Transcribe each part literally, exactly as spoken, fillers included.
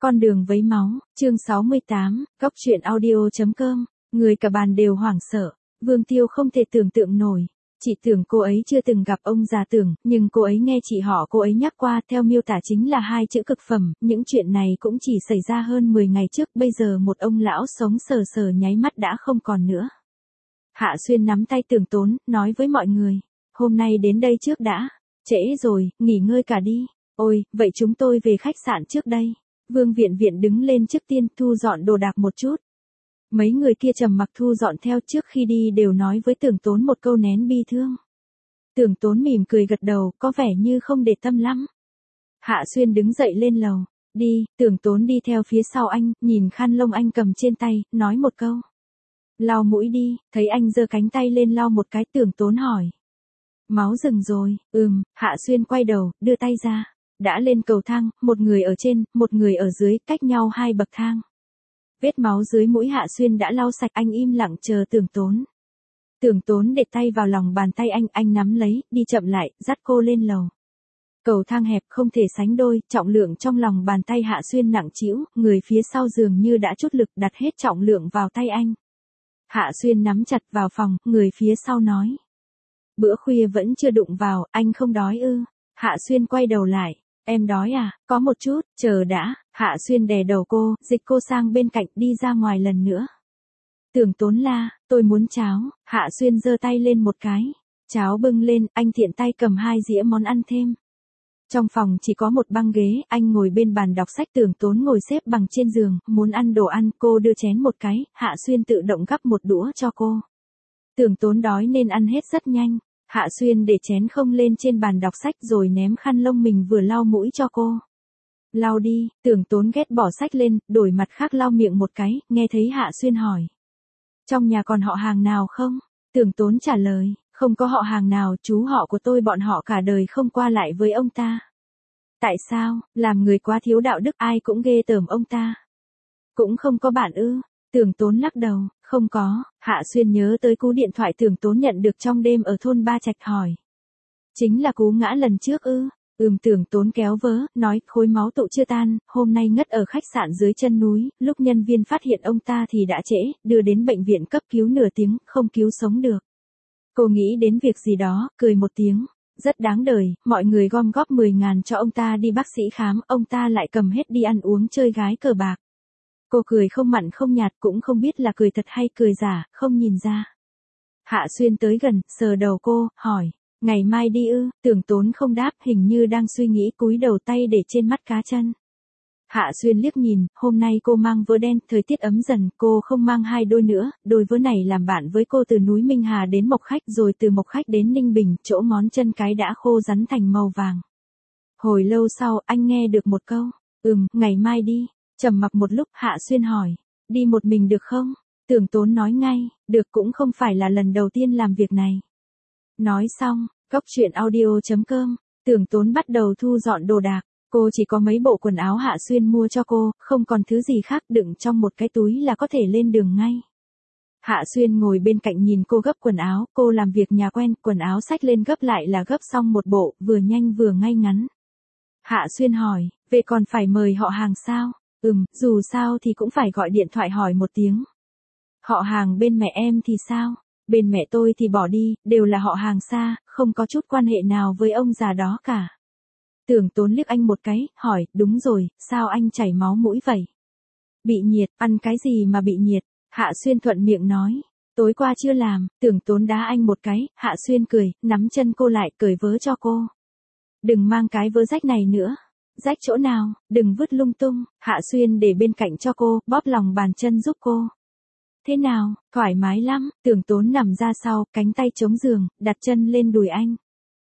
Con đường vấy máu, chương sáu mươi tám, góc truyện audio.com, người cả bàn đều hoảng sợ, Vương Tiêu không thể tưởng tượng nổi. Chị tưởng cô ấy chưa từng gặp ông già Tưởng, nhưng cô ấy nghe chị họ cô ấy nhắc qua theo miêu tả chính là hai chữ cực phẩm, những chuyện này cũng chỉ xảy ra hơn mười ngày trước, bây giờ một ông lão sống sờ sờ nháy mắt đã không còn nữa. Hạ Xuyên nắm tay Tưởng Tốn, nói với mọi người, hôm nay đến đây trước đã, trễ rồi, nghỉ ngơi cả đi, ôi, vậy chúng tôi về khách sạn trước đây. Vương Viện Viện đứng lên trước tiên thu dọn đồ đạc một chút. Mấy người kia trầm mặc thu dọn theo, trước khi đi đều nói với Tưởng Tốn một câu nén bi thương. Tưởng Tốn mỉm cười gật đầu, có vẻ như không để tâm lắm. Hạ Xuyên đứng dậy lên lầu. Đi, Tưởng Tốn đi theo phía sau anh, nhìn khăn lông anh cầm trên tay, nói một câu. Lau mũi đi, thấy anh giơ cánh tay lên lau một cái, Tưởng Tốn hỏi. Máu dừng rồi, ừm, Hạ Xuyên quay đầu, đưa tay ra. Đã lên cầu thang, một người ở trên, một người ở dưới, cách nhau hai bậc thang. Vết máu dưới mũi Hạ Xuyên đã lau sạch, anh im lặng chờ Tưởng Tốn. Tưởng Tốn để tay vào lòng bàn tay anh, anh nắm lấy, đi chậm lại, dắt cô lên lầu. Cầu thang hẹp không thể sánh đôi, trọng lượng trong lòng bàn tay Hạ Xuyên nặng trĩu, người phía sau dường như đã chút lực đặt hết trọng lượng vào tay anh. Hạ Xuyên nắm chặt vào phòng, người phía sau nói. Bữa khuya vẫn chưa đụng vào, anh không đói ư? Hạ Xuyên quay đầu lại. Em đói à, có một chút, chờ đã, Hạ Xuyên đè đầu cô, dịch cô sang bên cạnh, đi ra ngoài lần nữa. Tưởng Tốn la, tôi muốn cháo, Hạ Xuyên giơ tay lên một cái. Cháo bưng lên, anh tiện tay cầm hai dĩa món ăn thêm. Trong phòng chỉ có một băng ghế, anh ngồi bên bàn đọc sách, Tưởng Tốn ngồi xếp bằng trên giường, muốn ăn đồ ăn, cô đưa chén một cái, Hạ Xuyên tự động gắp một đũa cho cô. Tưởng Tốn đói nên ăn hết rất nhanh. Hạ Xuyên để chén không lên trên bàn đọc sách rồi ném khăn lông mình vừa lau mũi cho cô. Lau đi, Tưởng Tốn ghét bỏ sách lên, đổi mặt khác lau miệng một cái, nghe thấy Hạ Xuyên hỏi. Trong nhà còn họ hàng nào không? Tưởng Tốn trả lời, không có họ hàng nào, chú họ của tôi bọn họ cả đời không qua lại với ông ta. Tại sao, làm người quá thiếu đạo đức, ai cũng ghê tởm ông ta. Cũng không có bạn ư? Tưởng Tốn lắc đầu, không có. Hạ Xuyên nhớ tới cú điện thoại Tưởng Tốn nhận được trong đêm ở thôn Ba Trạch, hỏi. Chính là cú ngã lần trước ư? Ừm, Tưởng Tốn kéo vớ, nói, khối máu tụ chưa tan, hôm nay ngất ở khách sạn dưới chân núi, lúc nhân viên phát hiện ông ta thì đã trễ, đưa đến bệnh viện cấp cứu nửa tiếng, không cứu sống được. Cô nghĩ đến việc gì đó, cười một tiếng. Rất đáng đời, mọi người gom góp mười ngàn cho ông ta đi bác sĩ khám, ông ta lại cầm hết đi ăn uống chơi gái cờ bạc. Cô cười không mặn không nhạt, cũng không biết là cười thật hay cười giả, không nhìn ra. Hạ Xuyên tới gần, sờ đầu cô, hỏi, ngày mai đi ư? Tưởng Tốn không đáp, hình như đang suy nghĩ, cúi đầu tay để trên mắt cá chân. Hạ Xuyên liếc nhìn, hôm nay cô mang vớ đen, thời tiết ấm dần, cô không mang hai đôi nữa, đôi vớ này làm bạn với cô từ núi Minh Hà đến Mộc Khách, rồi từ Mộc Khách đến Ninh Bình, chỗ ngón chân cái đã khô rắn thành màu vàng. Hồi lâu sau, anh nghe được một câu, ừm, ngày mai đi. Trầm mặc một lúc, Hạ Xuyên hỏi, đi một mình được không? Tưởng Tốn nói ngay, được, cũng không phải là lần đầu tiên làm việc này. Nói xong, góc truyện audio.com, Tưởng Tốn bắt đầu thu dọn đồ đạc, cô chỉ có mấy bộ quần áo Hạ Xuyên mua cho cô, không còn thứ gì khác, đựng trong một cái túi là có thể lên đường ngay. Hạ Xuyên ngồi bên cạnh nhìn cô gấp quần áo, cô làm việc nhà quen, quần áo xách lên gấp lại là gấp xong một bộ, vừa nhanh vừa ngay ngắn. Hạ Xuyên hỏi, về còn phải mời họ hàng sao? Ừm, dù sao thì cũng phải gọi điện thoại hỏi một tiếng. Họ hàng bên mẹ em thì sao? Bên mẹ tôi thì bỏ đi, đều là họ hàng xa, không có chút quan hệ nào với ông già đó cả. Tưởng Tốn liếc anh một cái, hỏi, đúng rồi, sao anh chảy máu mũi vậy? Bị nhiệt, ăn cái gì mà bị nhiệt? Hạ Xuyên thuận miệng nói, tối qua chưa làm. Tưởng Tốn đá anh một cái, Hạ Xuyên cười, nắm chân cô lại, cởi vớ cho cô. Đừng mang cái vớ rách này nữa. Rách chỗ nào, đừng vứt lung tung. Hạ Xuyên để bên cạnh cho cô, bóp lòng bàn chân giúp cô. Thế nào, thoải mái lắm. Tưởng Tốn nằm ra sau, cánh tay chống giường, đặt chân lên đùi anh.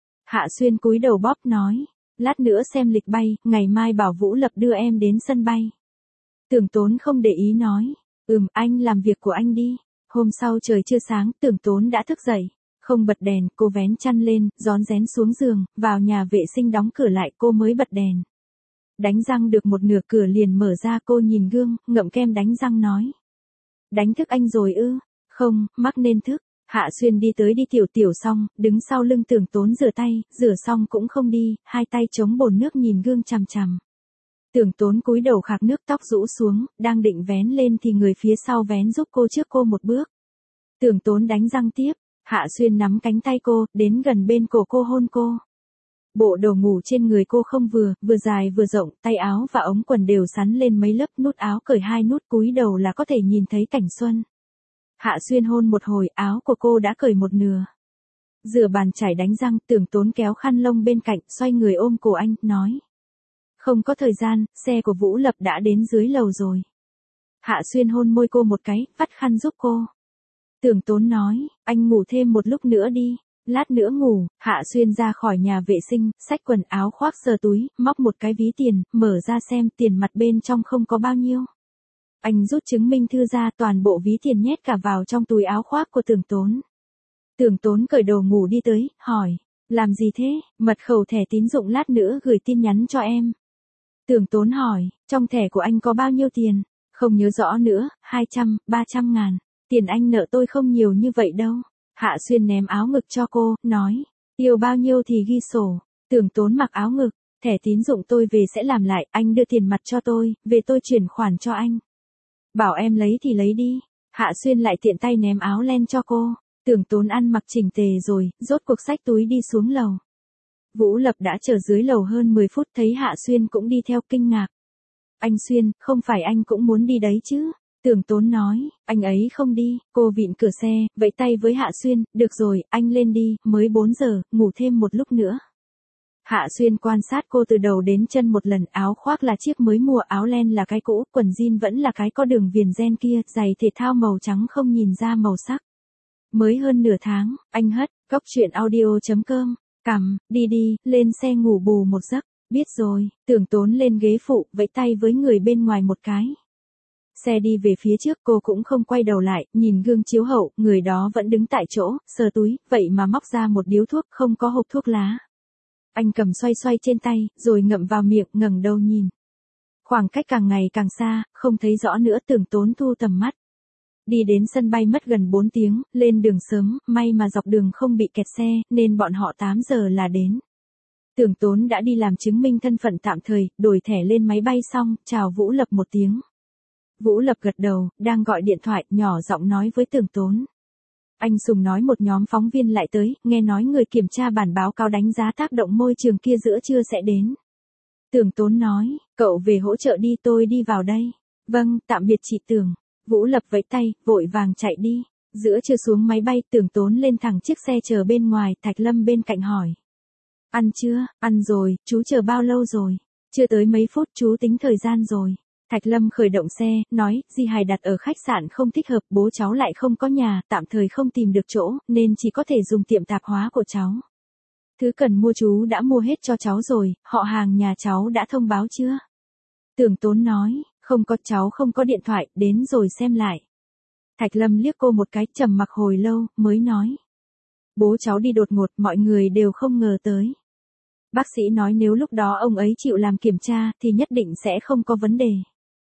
Hạ Xuyên cúi đầu bóp nói, lát nữa xem lịch bay, ngày mai bảo Vũ Lập đưa em đến sân bay. Tưởng Tốn không để ý nói, ừm, anh làm việc của anh đi. Hôm sau trời chưa sáng, Tưởng Tốn đã thức dậy. Không bật đèn, cô vén chăn lên, rón rén xuống giường, vào nhà vệ sinh đóng cửa lại, cô mới bật đèn. Đánh răng được một nửa, cửa liền mở ra, cô nhìn gương, ngậm kem đánh răng nói. Đánh thức anh rồi ư? Không, mắc nên thức. Hạ Xuyên đi tới đi tiểu tiểu xong, đứng sau lưng Tưởng Tốn rửa tay, rửa xong cũng không đi, hai tay chống bồn nước nhìn gương chằm chằm. Tưởng Tốn cúi đầu khạc nước, tóc rũ xuống, đang định vén lên thì người phía sau vén giúp cô trước cô một bước. Tưởng Tốn đánh răng tiếp, Hạ Xuyên nắm cánh tay cô, đến gần bên cổ cô hôn cô. Bộ đồ ngủ trên người cô không vừa, vừa dài vừa rộng, tay áo và ống quần đều sắn lên mấy lớp, nút áo cởi hai nút, cúi đầu là có thể nhìn thấy cảnh xuân. Hạ Xuyên hôn một hồi, áo của cô đã cởi một nửa. Rửa bàn chải đánh răng, Tưởng Tốn kéo khăn lông bên cạnh, xoay người ôm cổ anh, nói. Không có thời gian, xe của Vũ Lập đã đến dưới lầu rồi. Hạ Xuyên hôn môi cô một cái, vắt khăn giúp cô. Tưởng Tốn nói, anh ngủ thêm một lúc nữa đi. Lát nữa ngủ. Hạ Xuyên ra khỏi nhà vệ sinh, xách quần áo khoác sờ túi, móc một cái ví tiền, mở ra xem tiền mặt bên trong không có bao nhiêu. Anh rút chứng minh thư ra, toàn bộ ví tiền nhét cả vào trong túi áo khoác của Tưởng Tốn. Tưởng Tốn cởi đồ ngủ đi tới, hỏi, làm gì thế, mật khẩu thẻ tín dụng lát nữa gửi tin nhắn cho em. Tưởng Tốn hỏi, trong thẻ của anh có bao nhiêu tiền? Không nhớ rõ nữa, hai trăm, ba trăm ngàn. Tiền anh nợ tôi không nhiều như vậy đâu. Hạ Xuyên ném áo ngực cho cô, nói, tiêu bao nhiêu thì ghi sổ. Tưởng Tốn mặc áo ngực, thẻ tín dụng tôi về sẽ làm lại, anh đưa tiền mặt cho tôi, về tôi chuyển khoản cho anh. Bảo em lấy thì lấy đi. Hạ Xuyên lại tiện tay ném áo len cho cô. Tưởng Tốn ăn mặc chỉnh tề rồi, rốt cuộc xách túi đi xuống lầu. Vũ Lập đã chờ dưới lầu hơn mười phút, thấy Hạ Xuyên cũng đi theo, kinh ngạc. Anh Xuyên, không phải anh cũng muốn đi đấy chứ? Tưởng Tốn nói, anh ấy không đi. Cô vịn cửa xe, vẫy tay với Hạ Xuyên, được rồi, anh lên đi, mới bốn giờ, ngủ thêm một lúc nữa. Hạ Xuyên quan sát cô từ đầu đến chân một lần, áo khoác là chiếc mới mua, áo len là cái cũ, quần jean vẫn là cái có đường viền ren kia, giày thể thao màu trắng không nhìn ra màu sắc. Mới hơn nửa tháng, anh hất, góc chuyện audio chấm com, cằm, đi đi, lên xe ngủ bù một giấc, biết rồi. Tưởng Tốn lên ghế phụ, vẫy tay với người bên ngoài một cái. Xe đi về phía trước, cô cũng không quay đầu lại, nhìn gương chiếu hậu, người đó vẫn đứng tại chỗ, sờ túi, vậy mà móc ra một điếu thuốc, không có hộp thuốc lá. Anh cầm xoay xoay trên tay, rồi ngậm vào miệng, ngẩng đầu nhìn. Khoảng cách càng ngày càng xa, không thấy rõ nữa. Tưởng Tốn thu tầm mắt. Đi đến sân bay mất gần bốn tiếng, lên đường sớm, may mà dọc đường không bị kẹt xe, nên bọn họ tám giờ là đến. Tưởng Tốn đã đi làm chứng minh thân phận tạm thời, đổi thẻ lên máy bay xong, chào Vũ Lập một tiếng. Vũ Lập gật đầu, đang gọi điện thoại, nhỏ giọng nói với Tưởng Tốn. Anh Sùng nói một nhóm phóng viên lại tới, nghe nói người kiểm tra bản báo cáo đánh giá tác động môi trường kia giữa trưa sẽ đến. Tưởng Tốn nói, cậu về hỗ trợ đi, tôi đi vào đây. Vâng, tạm biệt chị Tưởng. Vũ Lập vẫy tay, vội vàng chạy đi. Giữa trưa xuống máy bay, Tưởng Tốn lên thẳng chiếc xe chờ bên ngoài, Thạch Lâm bên cạnh hỏi. Ăn chưa? Ăn rồi, chú chờ bao lâu rồi? Chưa tới mấy phút, chú tính thời gian rồi. Thạch Lâm khởi động xe, nói, Di Hài đặt ở khách sạn không thích hợp, bố cháu lại không có nhà, tạm thời không tìm được chỗ, nên chỉ có thể dùng tiệm tạp hóa của cháu. Thứ cần mua chú đã mua hết cho cháu rồi, họ hàng nhà cháu đã thông báo chưa? Tưởng Tốn nói, không có, cháu không có điện thoại, đến rồi xem lại. Thạch Lâm liếc cô một cái, trầm mặc hồi lâu, mới nói. Bố cháu đi đột ngột, mọi người đều không ngờ tới. Bác sĩ nói nếu lúc đó ông ấy chịu làm kiểm tra, thì nhất định sẽ không có vấn đề.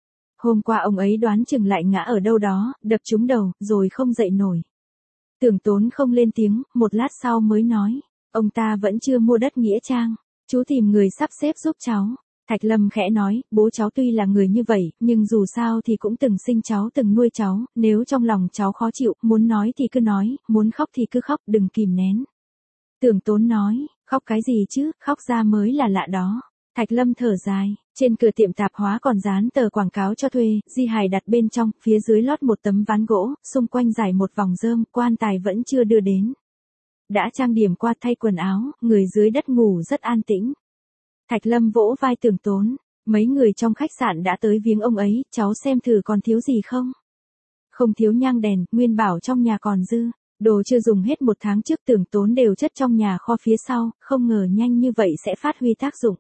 Hôm qua ông ấy đoán chừng lại ngã ở đâu đó, đập trúng đầu, rồi không dậy nổi. Tưởng Tốn không lên tiếng, một lát sau mới nói. Ông ta vẫn chưa mua đất nghĩa trang. Chú tìm người sắp xếp giúp cháu. Thạch Lâm khẽ nói, bố cháu tuy là người như vậy, nhưng dù sao thì cũng từng sinh cháu, từng nuôi cháu, nếu trong lòng cháu khó chịu, muốn nói thì cứ nói, muốn khóc thì cứ khóc, đừng kìm nén. Tưởng Tốn nói, khóc cái gì chứ, khóc ra mới là lạ đó. Thạch Lâm thở dài, trên cửa tiệm tạp hóa còn dán tờ quảng cáo cho thuê, Di Hài đặt bên trong, phía dưới lót một tấm ván gỗ, xung quanh dài một vòng rơm, quan tài vẫn chưa đưa đến. Đã trang điểm qua, thay quần áo, người dưới đất ngủ rất an tĩnh. Thạch Lâm vỗ vai Tưởng Tốn, mấy người trong khách sạn đã tới viếng ông ấy, cháu xem thử còn thiếu gì không? Không thiếu nhang đèn, nguyên bảo trong nhà còn dư. Đồ chưa dùng hết một tháng trước Tưởng Tốn đều chất trong nhà kho phía sau, không ngờ nhanh như vậy sẽ phát huy tác dụng.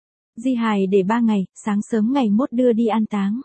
Di hài để ba ngày, sáng sớm ngày mốt đưa đi an táng.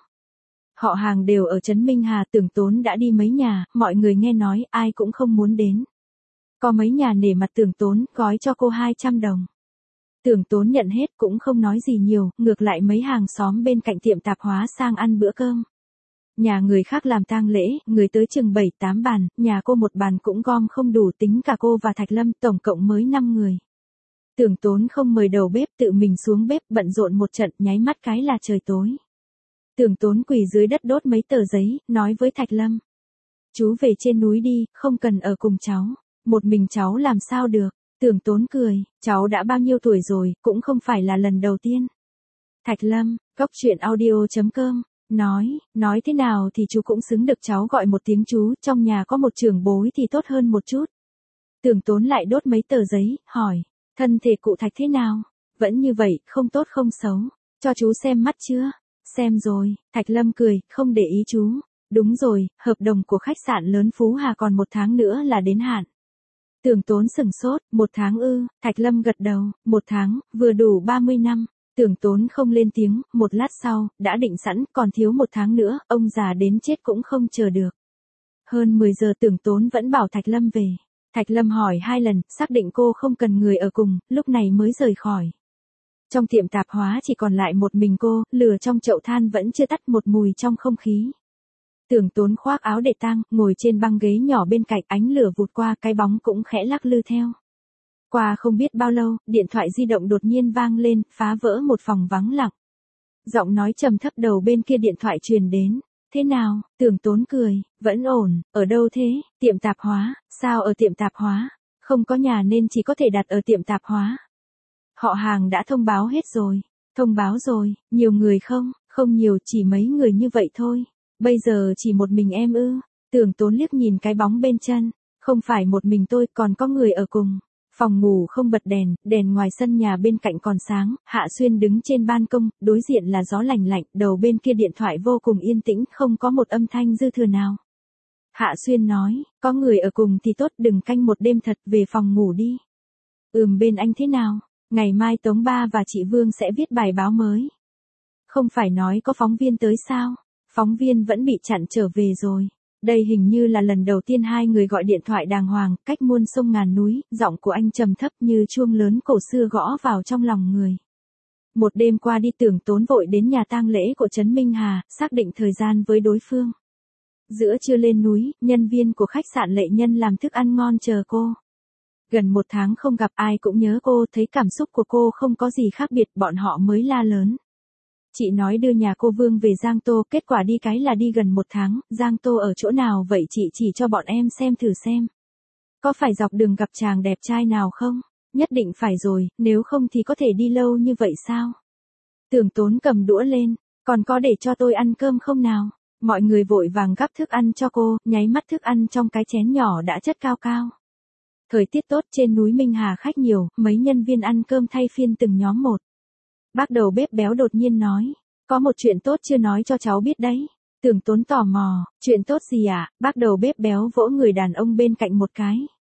Họ hàng đều ở trấn Minh Hà, Tưởng Tốn đã đi mấy nhà, mọi người nghe nói, ai cũng không muốn đến. Có mấy nhà nể mặt Tưởng Tốn, gói cho cô hai trăm đồng. Tưởng Tốn nhận hết cũng không nói gì nhiều, ngược lại mấy hàng xóm bên cạnh tiệm tạp hóa sang ăn bữa cơm. Nhà người khác làm tang lễ, người tới chừng bảy tám bàn, nhà cô một bàn cũng gom không đủ, tính cả cô và Thạch Lâm, tổng cộng mới năm người. Tưởng Tốn không mời đầu bếp, tự mình xuống bếp bận rộn một trận, nháy mắt cái là trời tối. Tưởng Tốn quỳ dưới đất đốt mấy tờ giấy, nói với Thạch Lâm. Chú về trên núi đi, không cần ở cùng cháu. Một mình cháu làm sao được. Tưởng Tốn cười, cháu đã bao nhiêu tuổi rồi, cũng không phải là lần đầu tiên. Thạch Lâm, Cốc Truyện Audio chấm com, nói, nói thế nào thì chú cũng xứng được cháu gọi một tiếng chú, trong nhà có một trưởng bối thì tốt hơn một chút. Tưởng Tốn lại đốt mấy tờ giấy, hỏi, thân thể cụ Thạch thế nào? Vẫn như vậy, không tốt không xấu. Cho chú xem mắt chưa? Xem rồi, Thạch Lâm cười, không để ý chú. Đúng rồi, hợp đồng của khách sạn lớn Phú Hà còn một tháng nữa là đến hạn. Tưởng Tốn sừng sốt, một tháng ư, Thạch Lâm gật đầu, một tháng, vừa đủ ba mươi năm. Tưởng Tốn không lên tiếng, một lát sau, đã định sẵn, còn thiếu một tháng nữa, ông già đến chết cũng không chờ được. Hơn mười giờ Tưởng Tốn vẫn bảo Thạch Lâm về. Thạch Lâm hỏi hai lần, xác định cô không cần người ở cùng, lúc này mới rời khỏi. Trong tiệm tạp hóa chỉ còn lại một mình cô, lửa trong chậu than vẫn chưa tắt, một mùi trong không khí. Tưởng Tốn khoác áo để tang, ngồi trên băng ghế nhỏ bên cạnh, ánh lửa vụt qua, cái bóng cũng khẽ lắc lư theo. Qua không biết bao lâu, điện thoại di động đột nhiên vang lên, phá vỡ một phòng vắng lặng. Giọng nói trầm thấp đầu bên kia điện thoại truyền đến. Thế nào? Tưởng Tốn cười, vẫn ổn, ở đâu thế? Tiệm tạp hóa, sao ở tiệm tạp hóa? Không có nhà nên chỉ có thể đặt ở tiệm tạp hóa. Họ hàng đã thông báo hết rồi. Thông báo rồi, nhiều người không? Không nhiều, chỉ mấy người như vậy thôi. Bây giờ chỉ một mình em ư? Tưởng Tốn liếc nhìn cái bóng bên chân. Không phải một mình tôi, còn có người ở cùng. Phòng ngủ không bật đèn, đèn ngoài sân nhà bên cạnh còn sáng, Hạ Xuyên đứng trên ban công, đối diện là gió lành lạnh, đầu bên kia điện thoại vô cùng yên tĩnh, không có một âm thanh dư thừa nào. Hạ Xuyên nói, có người ở cùng thì tốt, đừng canh một đêm thật, về phòng ngủ đi. Ừm, bên anh thế nào? Ngày mai Tống Ba và chị Vương sẽ viết bài báo mới. Không phải nói có phóng viên tới sao? Phóng viên vẫn bị chặn trở về rồi. Đây hình như là lần đầu tiên hai người gọi điện thoại đàng hoàng, cách muôn sông ngàn núi, giọng của anh trầm thấp như chuông lớn cổ xưa gõ vào trong lòng người. Một đêm qua đi, Tưởng Tốn vội đến nhà tang lễ của Trấn Minh Hà, xác định thời gian với đối phương. Giữa trưa lên núi, nhân viên của khách sạn Lệ Nhân làm thức ăn ngon chờ cô. Gần một tháng không gặp, ai cũng nhớ cô, thấy cảm xúc của cô không có gì khác biệt, bọn họ mới la lớn. Chị nói đưa nhà cô Vương về Giang Tô, kết quả đi cái là đi gần một tháng, Giang Tô ở chỗ nào vậy chị chỉ cho bọn em xem thử xem. Có phải dọc đường gặp chàng đẹp trai nào không? Nhất định phải rồi, nếu không thì có thể đi lâu như vậy sao? Tưởng Tốn cầm đũa lên, còn có để cho tôi ăn cơm không nào? Mọi người vội vàng gắp thức ăn cho cô, nháy mắt thức ăn trong cái chén nhỏ đã chất cao cao. Thời tiết tốt, trên núi Minh Hà khách nhiều, mấy nhân viên ăn cơm thay phiên từng nhóm một. Bác đầu bếp béo đột nhiên nói, có một chuyện tốt chưa nói cho cháu biết đấy. Tưởng Tốn tò mò, chuyện tốt gì ạ? À? Bác đầu bếp béo vỗ người đàn ông bên cạnh một cái.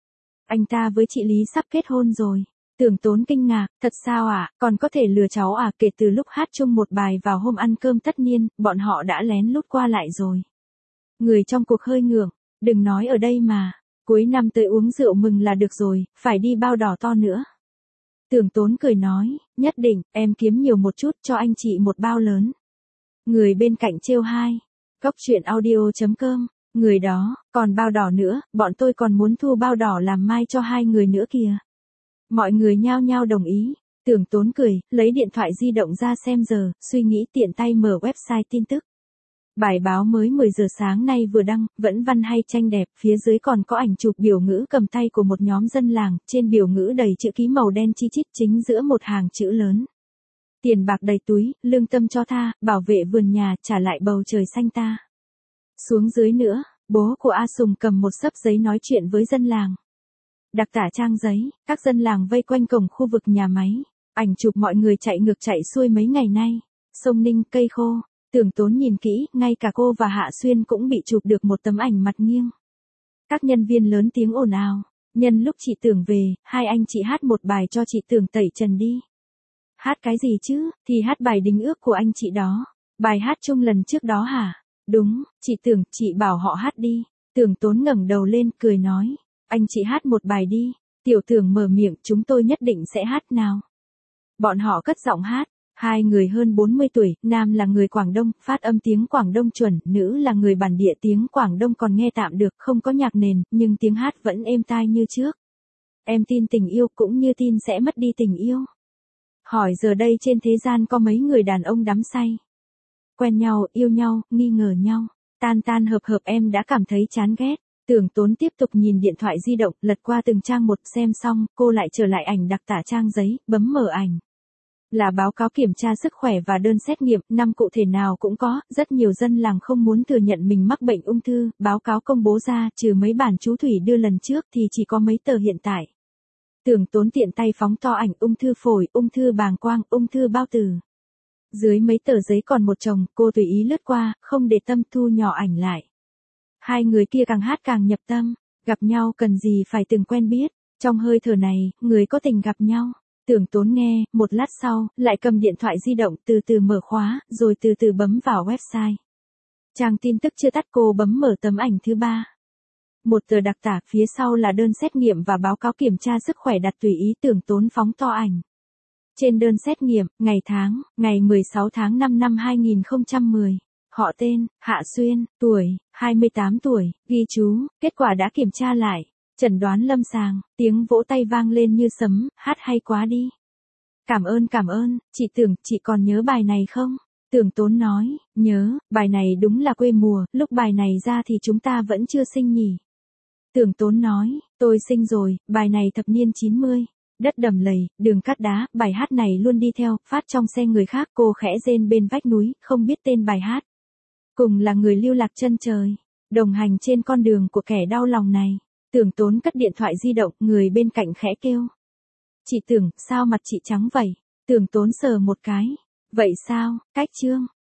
Anh ta với chị Lý sắp kết hôn rồi. Tưởng Tốn kinh ngạc, thật sao ạ? À? Còn có thể lừa cháu à? Kể từ lúc hát chung một bài vào hôm ăn cơm tất niên, bọn họ đã lén lút qua lại rồi. Người trong cuộc hơi ngượng, đừng nói ở đây mà. Cuối năm tới uống rượu mừng là được rồi, phải đi bao đỏ to nữa. Tưởng Tốn cười nói, nhất định, em kiếm nhiều một chút cho anh chị một bao lớn. Người bên cạnh trêu hai. Cốc Truyện Audio chấm com, người đó, còn bao đỏ nữa, bọn tôi còn muốn thu bao đỏ làm mai cho hai người nữa kìa. Mọi người nhao nhao đồng ý. Tưởng Tốn cười, lấy điện thoại di động ra xem giờ, suy nghĩ tiện tay mở website tin tức. Bài báo mới mười giờ sáng nay vừa đăng, vẫn văn hay tranh đẹp, phía dưới còn có ảnh chụp biểu ngữ cầm tay của một nhóm dân làng, trên biểu ngữ đầy chữ ký màu đen chi chít, chính giữa một hàng chữ lớn. Tiền bạc đầy túi, lương tâm cho tha, bảo vệ vườn nhà, trả lại bầu trời xanh ta. Xuống dưới nữa, bố của A Sùng cầm một xấp giấy nói chuyện với dân làng. Đặc tả trang giấy, các dân làng vây quanh cổng khu vực nhà máy, ảnh chụp mọi người chạy ngược chạy xuôi mấy ngày nay, sông Ninh, cây khô. Tưởng Tốn nhìn kỹ, ngay cả cô và Hạ Xuyên cũng bị chụp được một tấm ảnh mặt nghiêng. Các nhân viên lớn tiếng ồn ào, nhân lúc chị Tưởng về, hai anh chị hát một bài cho chị Tưởng tẩy trần đi. Hát cái gì chứ, thì hát bài đính ước của anh chị đó. Bài hát chung lần trước đó hả? Đúng, chị Tưởng, chị bảo họ hát đi. Tưởng Tốn ngẩng đầu lên, cười nói, anh chị hát một bài đi. Tiểu Tưởng mở miệng, chúng tôi nhất định sẽ hát nào. Bọn họ cất giọng hát. Hai người hơn bốn mươi tuổi, nam là người Quảng Đông, phát âm tiếng Quảng Đông chuẩn, nữ là người bản địa tiếng Quảng Đông còn nghe tạm được, không có nhạc nền, nhưng tiếng hát vẫn êm tai như trước. Em tin tình yêu cũng như tin sẽ mất đi tình yêu. Hỏi giờ đây trên thế gian có mấy người đàn ông đắm say. Quen nhau, yêu nhau, nghi ngờ nhau. Tan tan hợp hợp em đã cảm thấy chán ghét. Tưởng Tốn tiếp tục nhìn điện thoại di động, lật qua từng trang một, xem xong, cô lại trở lại ảnh đặc tả trang giấy, bấm mở ảnh. Là báo cáo kiểm tra sức khỏe và đơn xét nghiệm, năm cụ thể nào cũng có, rất nhiều dân làng không muốn thừa nhận mình mắc bệnh ung thư, báo cáo công bố ra, trừ mấy bản chú Thủy đưa lần trước thì chỉ có mấy tờ hiện tại. Tưởng Tốn tiện tay phóng to ảnh ung thư phổi, ung thư bàng quang, ung thư bao tử. Dưới mấy tờ giấy còn một chồng, cô tùy ý lướt qua, không để tâm thu nhỏ ảnh lại. Hai người kia càng hát càng nhập tâm, gặp nhau cần gì phải từng quen biết, trong hơi thở này, người có tình gặp nhau. Tưởng Tốn nghe, một lát sau, lại cầm điện thoại di động từ từ mở khóa, rồi từ từ bấm vào website. Trang tin tức chưa tắt cô bấm mở tấm ảnh thứ ba. Một tờ đặc tả, phía sau là đơn xét nghiệm và báo cáo kiểm tra sức khỏe đặt tùy ý. Tưởng Tốn phóng to ảnh. Trên đơn xét nghiệm, ngày tháng, ngày mười sáu tháng năm năm hai nghìn không trăm mười. Họ tên, Hạ Xuyên, tuổi, hai mươi tám tuổi, ghi chú, kết quả đã kiểm tra lại. Chẩn đoán lâm sàng, tiếng vỗ tay vang lên như sấm, hát hay quá đi. Cảm ơn cảm ơn, chị Tưởng, chị còn nhớ bài này không? Tưởng Tốn nói, nhớ, bài này đúng là quê mùa, lúc bài này ra thì chúng ta vẫn chưa sinh nhỉ. Tưởng Tốn nói, tôi sinh rồi, bài này thập niên chín mươi. Đất đầm lầy, đường cát đá, bài hát này luôn đi theo, phát trong xe người khác. Cô khẽ rên bên vách núi, không biết tên bài hát. Cùng là người lưu lạc chân trời, đồng hành trên con đường của kẻ đau lòng này. Tưởng Tốn cất điện thoại di động, người bên cạnh khẽ kêu. Chị Tưởng, sao mặt chị trắng vậy? Tưởng Tốn sờ một cái. Vậy sao, cách chương.